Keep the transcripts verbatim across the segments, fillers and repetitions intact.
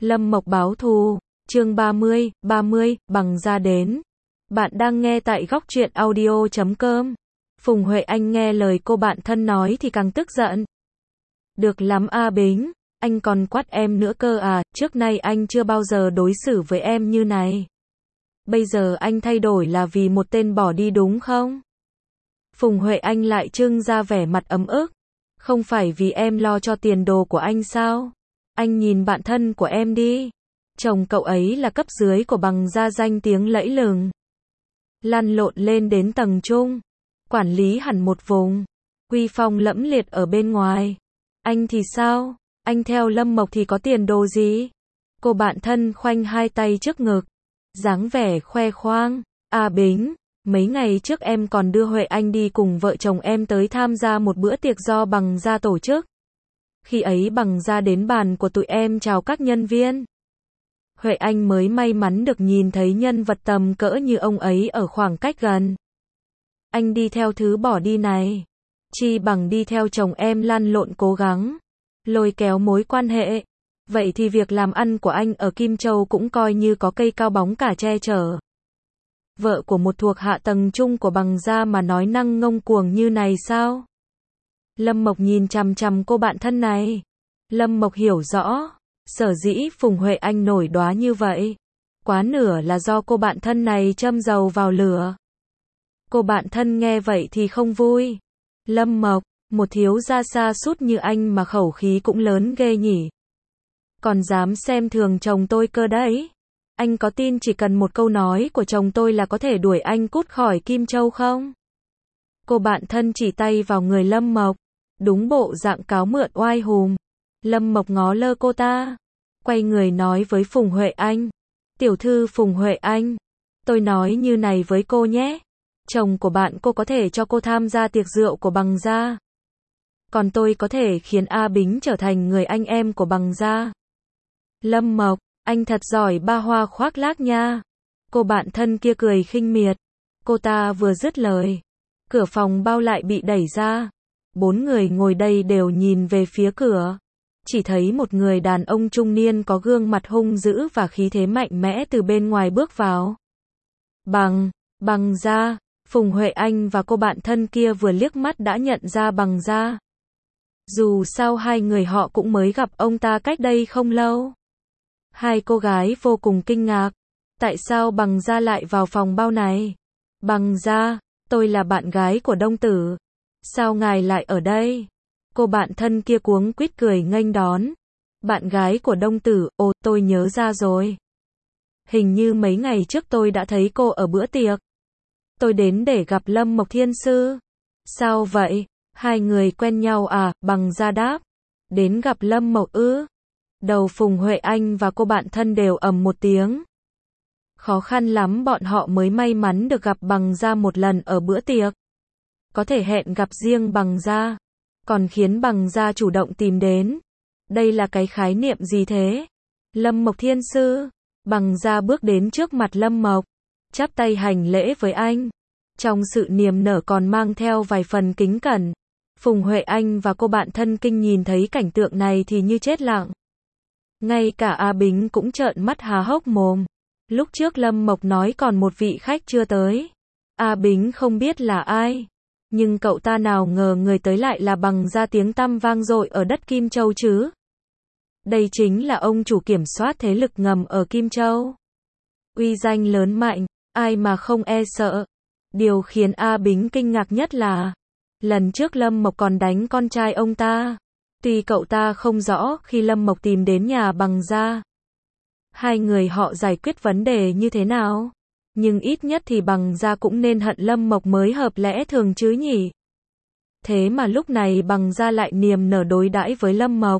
Lâm Mộc báo thù, chương ba mươi, ba mươi, bằng ra đến. Bạn đang nghe tại góc truyện audio chấm com. Phùng Huệ Anh nghe lời cô bạn thân nói thì càng tức giận. Được lắm A Bính, anh còn quát em nữa cơ à, trước nay anh chưa bao giờ đối xử với em như này. Bây giờ anh thay đổi là vì một tên bỏ đi đúng không? Phùng Huệ Anh lại trưng ra vẻ mặt ấm ức. Không phải vì em lo cho tiền đồ của anh sao? Anh nhìn bạn thân của em đi. Chồng cậu ấy là cấp dưới của Bằng Gia danh tiếng lẫy lừng. Lăn lộn lên đến tầng trung. Quản lý hẳn một vùng. Uy phong lẫm liệt ở bên ngoài. Anh thì sao? Anh theo Lâm Mộc thì có tiền đồ gì? Cô bạn thân khoanh hai tay trước ngực. Dáng vẻ khoe khoang. À Bính, mấy ngày trước em còn đưa Huệ Anh đi cùng vợ chồng em tới tham gia một bữa tiệc do Bằng Gia tổ chức. Khi ấy Bằng Gia đến bàn của tụi em chào các nhân viên. Huệ Anh mới may mắn được nhìn thấy nhân vật tầm cỡ như ông ấy ở khoảng cách gần. Anh đi theo thứ bỏ đi này. Chi bằng đi theo chồng em lăn lộn cố gắng. Lôi kéo mối quan hệ. Vậy thì việc làm ăn của anh ở Kim Châu cũng coi như có cây cao bóng cả che chở. Vợ của một thuộc hạ tầng trung của Bằng Gia mà nói năng ngông cuồng như này sao? Lâm Mộc nhìn chằm chằm cô bạn thân này. Lâm Mộc hiểu rõ. Sở dĩ Phùng Huệ Anh nổi đoá như vậy. Quá nửa là do cô bạn thân này châm dầu vào lửa. Cô bạn thân nghe vậy thì không vui. Lâm Mộc, một thiếu gia xa sút như anh mà khẩu khí cũng lớn ghê nhỉ. Còn dám xem thường chồng tôi cơ đấy. Anh có tin chỉ cần một câu nói của chồng tôi là có thể đuổi anh cút khỏi Kim Châu không? Cô bạn thân chỉ tay vào người Lâm Mộc. Đúng bộ dạng cáo mượn oai hùm. Lâm Mộc ngó lơ cô ta. Quay người nói với Phùng Huệ Anh. Tiểu thư Phùng Huệ Anh. Tôi nói như này với cô nhé. Chồng của bạn cô có thể cho cô tham gia tiệc rượu của Bằng Gia. Còn tôi có thể khiến A Bính trở thành người anh em của Bằng Gia. Lâm Mộc, anh thật giỏi ba hoa khoác lác nha. Cô bạn thân kia cười khinh miệt. Cô ta vừa dứt lời. Cửa phòng bao lại bị đẩy ra. Bốn người ngồi đây đều nhìn về phía cửa. Chỉ thấy một người đàn ông trung niên có gương mặt hung dữ và khí thế mạnh mẽ từ bên ngoài bước vào. Bằng, Bằng Gia, Phùng Huệ Anh và cô bạn thân kia vừa liếc mắt đã nhận ra Bằng Gia. Dù sao hai người họ cũng mới gặp ông ta cách đây không lâu. Hai cô gái vô cùng kinh ngạc. Tại sao Bằng Gia lại vào phòng bao này? Bằng Gia, tôi là bạn gái của Đông Tử. Sao ngài lại ở đây? Cô bạn thân kia cuống quýt cười nghênh đón. Bạn gái của Đông Tử, ồ tôi nhớ ra rồi. Hình như mấy ngày trước tôi đã thấy cô ở bữa tiệc. Tôi đến để gặp Lâm Mộc Thiên Sư. Sao vậy? Hai người quen nhau à? Bằng Gia đáp. Đến gặp Lâm Mộc ư? Đầu Phùng Huệ Anh và cô bạn thân đều ầm một tiếng. Khó khăn lắm bọn họ mới may mắn được gặp Bằng Gia một lần ở bữa tiệc. Có thể hẹn gặp riêng Bằng Gia. Còn khiến Bằng Gia chủ động tìm đến. Đây là cái khái niệm gì thế? Lâm Mộc Thiên Sư. Bằng Gia bước đến trước mặt Lâm Mộc. Chắp tay hành lễ với anh. Trong sự niềm nở còn mang theo vài phần kính cẩn. Phùng Huệ Anh và cô bạn thân kinh nhìn thấy cảnh tượng này thì như chết lặng. Ngay cả A Bính cũng trợn mắt há hốc mồm. Lúc trước Lâm Mộc nói còn một vị khách chưa tới. A Bính không biết là ai. Nhưng cậu ta nào ngờ người tới lại là Bằng Gia tiếng tăm vang dội ở đất Kim Châu chứ. Đây chính là ông chủ kiểm soát thế lực ngầm ở Kim Châu. Uy danh lớn mạnh, ai mà không e sợ. Điều khiến A Bính kinh ngạc nhất là lần trước Lâm Mộc còn đánh con trai ông ta. Tuy cậu ta không rõ khi Lâm Mộc tìm đến nhà Bằng Gia. Hai người họ giải quyết vấn đề như thế nào. Nhưng ít nhất thì Bằng Gia cũng nên hận Lâm Mộc mới hợp lẽ thường chứ nhỉ. Thế mà lúc này Bằng Gia lại niềm nở đối đãi với Lâm Mộc.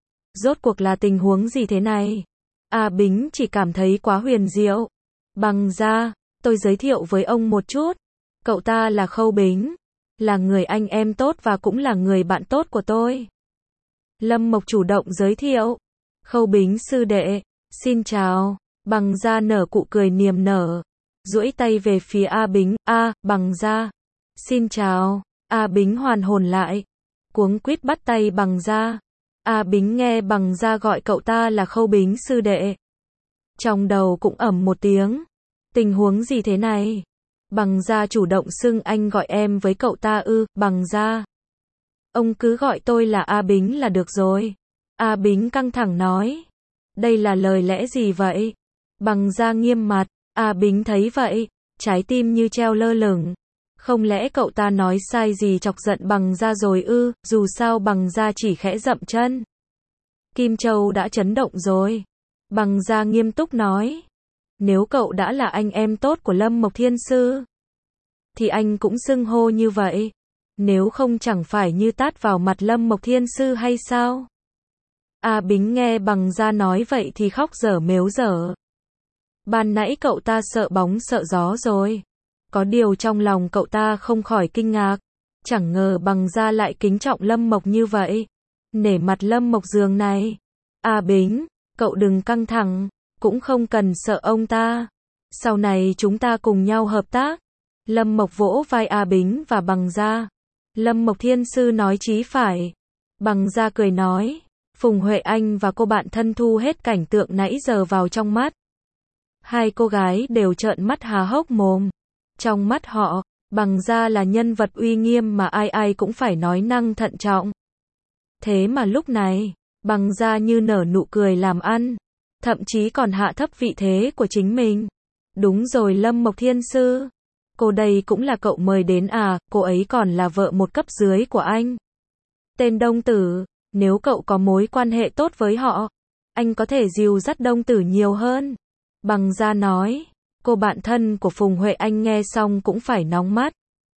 Rốt cuộc là tình huống gì thế này? A Bính chỉ cảm thấy quá huyền diệu. Bằng Gia, tôi giới thiệu với ông một chút. Cậu ta là Khâu Bính. Là người anh em tốt và cũng là người bạn tốt của tôi. Lâm Mộc chủ động giới thiệu. Khâu Bính sư đệ, xin chào. Bằng Gia nở cụ cười niềm nở. Duỗi tay về phía A Bính. A, Bằng Gia. Xin chào. A Bính hoàn hồn lại. Cuống quýt bắt tay Bằng Gia. A Bính nghe Bằng Gia gọi cậu ta là Khâu Bính sư đệ. Trong đầu cũng ầm một tiếng. Tình huống gì thế này? Bằng Gia chủ động xưng anh gọi em với cậu ta ư? Bằng Gia. Ông cứ gọi tôi là A Bính là được rồi. A Bính căng thẳng nói. Đây là lời lẽ gì vậy? Bằng Gia nghiêm mặt. A Bính thấy vậy, trái tim như treo lơ lửng. Không lẽ cậu ta nói sai gì chọc giận Bằng Gia rồi ư? Dù sao Bằng Gia chỉ khẽ dậm chân. Kim Châu đã chấn động rồi. Bằng Gia nghiêm túc nói. Nếu cậu đã là anh em tốt của Lâm Mộc Thiên Sư, thì anh cũng xưng hô như vậy. Nếu không chẳng phải như tát vào mặt Lâm Mộc Thiên Sư hay sao? A Bính nghe Bằng Gia nói vậy thì khóc dở mếu dở. Ban nãy cậu ta sợ bóng sợ gió rồi. Có điều trong lòng cậu ta không khỏi kinh ngạc. Chẳng ngờ Bằng Gia lại kính trọng Lâm Mộc như vậy. Nể mặt Lâm Mộc giường này. A Bính, cậu đừng căng thẳng. Cũng không cần sợ ông ta. Sau này chúng ta cùng nhau hợp tác. Lâm Mộc vỗ vai A Bính và Bằng Gia. Lâm Mộc Thiên Sư nói chí phải. Bằng Gia cười nói. Phùng Huệ Anh và cô bạn thân thu hết cảnh tượng nãy giờ vào trong mắt. Hai cô gái đều trợn mắt há hốc mồm. Trong mắt họ, Bằng Gia là nhân vật uy nghiêm mà ai ai cũng phải nói năng thận trọng. Thế mà lúc này, Bằng Gia như nở nụ cười làm ăn. Thậm chí còn hạ thấp vị thế của chính mình. Đúng rồi Lâm Mộc Thiên Sư. Cô đây cũng là cậu mời đến à, cô ấy còn là vợ một cấp dưới của anh. Tên Đông Tử, nếu cậu có mối quan hệ tốt với họ, anh có thể dìu dắt Đông Tử nhiều hơn. Bằng Gia nói, cô bạn thân của Phùng Huệ Anh nghe xong cũng phải nóng mắt.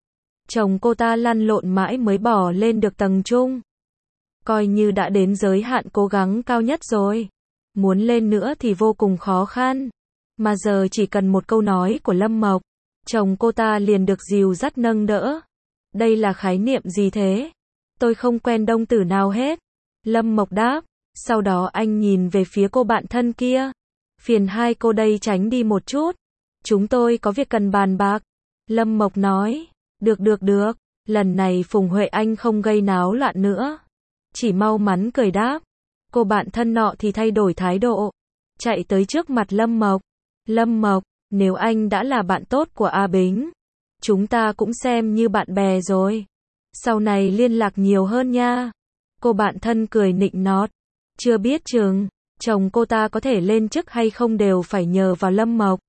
Chồng cô ta lăn lộn mãi mới bỏ lên được tầng trung. Coi như đã đến giới hạn cố gắng cao nhất rồi. Muốn lên nữa thì vô cùng khó khăn. Mà giờ chỉ cần một câu nói của Lâm Mộc, chồng cô ta liền được dìu dắt nâng đỡ. Đây là khái niệm gì thế? Tôi không quen Đông Tử nào hết. Lâm Mộc đáp. Sau đó anh nhìn về phía cô bạn thân kia. Phiền hai cô đây tránh đi một chút. Chúng tôi có việc cần bàn bạc. Lâm Mộc nói. Được được được. Lần này Phùng Huệ Anh không gây náo loạn nữa. Chỉ mau mắn cười đáp. Cô bạn thân nọ thì thay đổi thái độ. Chạy tới trước mặt Lâm Mộc. Lâm Mộc, nếu anh đã là bạn tốt của A Bính, chúng ta cũng xem như bạn bè rồi. Sau này liên lạc nhiều hơn nha. Cô bạn thân cười nịnh nót. Chưa biết chừng, chồng cô ta có thể lên chức hay không đều phải nhờ vào Lâm Mộc.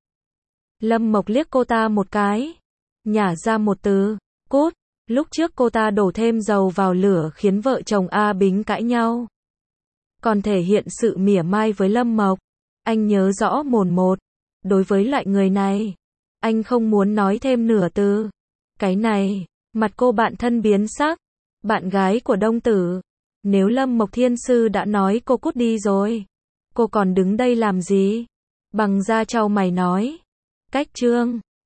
Lâm Mộc liếc cô ta một cái. Nhả ra một từ. Cút. Lúc trước cô ta đổ thêm dầu vào lửa khiến vợ chồng A Bính cãi nhau. Còn thể hiện sự mỉa mai với Lâm Mộc. Anh nhớ rõ mồn một. Đối với loại người này, anh không muốn nói thêm nửa từ. Cái này, mặt cô bạn thân biến sắc. Bạn gái của Đông Tử. Nếu Lâm Mộc Thiên Sư đã nói cô cút đi rồi, cô còn đứng đây làm gì? Bằng Gia chau mày nói. Cách trương.